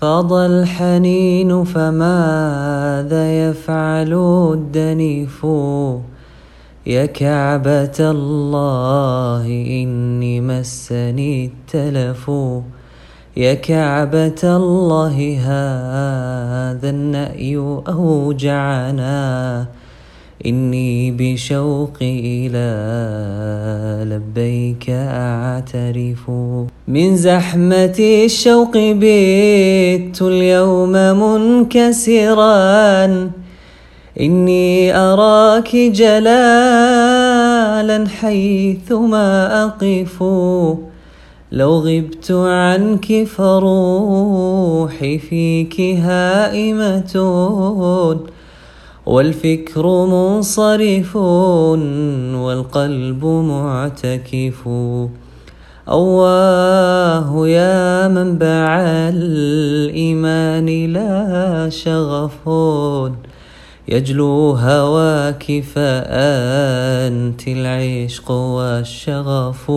فاض الحنين فماذا يفعل الدنيف يا كعبة الله إني مسني التلف يا كعبة الله هذا النأي أوجعنا إني بشوقي إلى لبيك أعترف من زحمة الشوق بت اليوم منكسرا إني أراك جلالا حيثما أقف لو غبت عنك فروحي فيك هائمة والفكر منصرف والقلب معتكف أواه يا منبع الإيمان لا شغف يجلو هواك فأنت العشق والشغف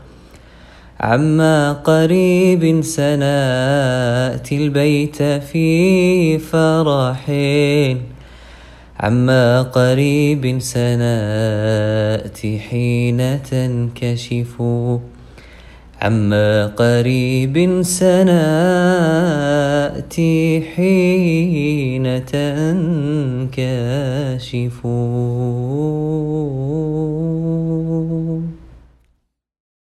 عما قريب سنأتي البيت في فرح عما قريب سنأتي حين تنكشف عما قريب سنأتي حين تنكشف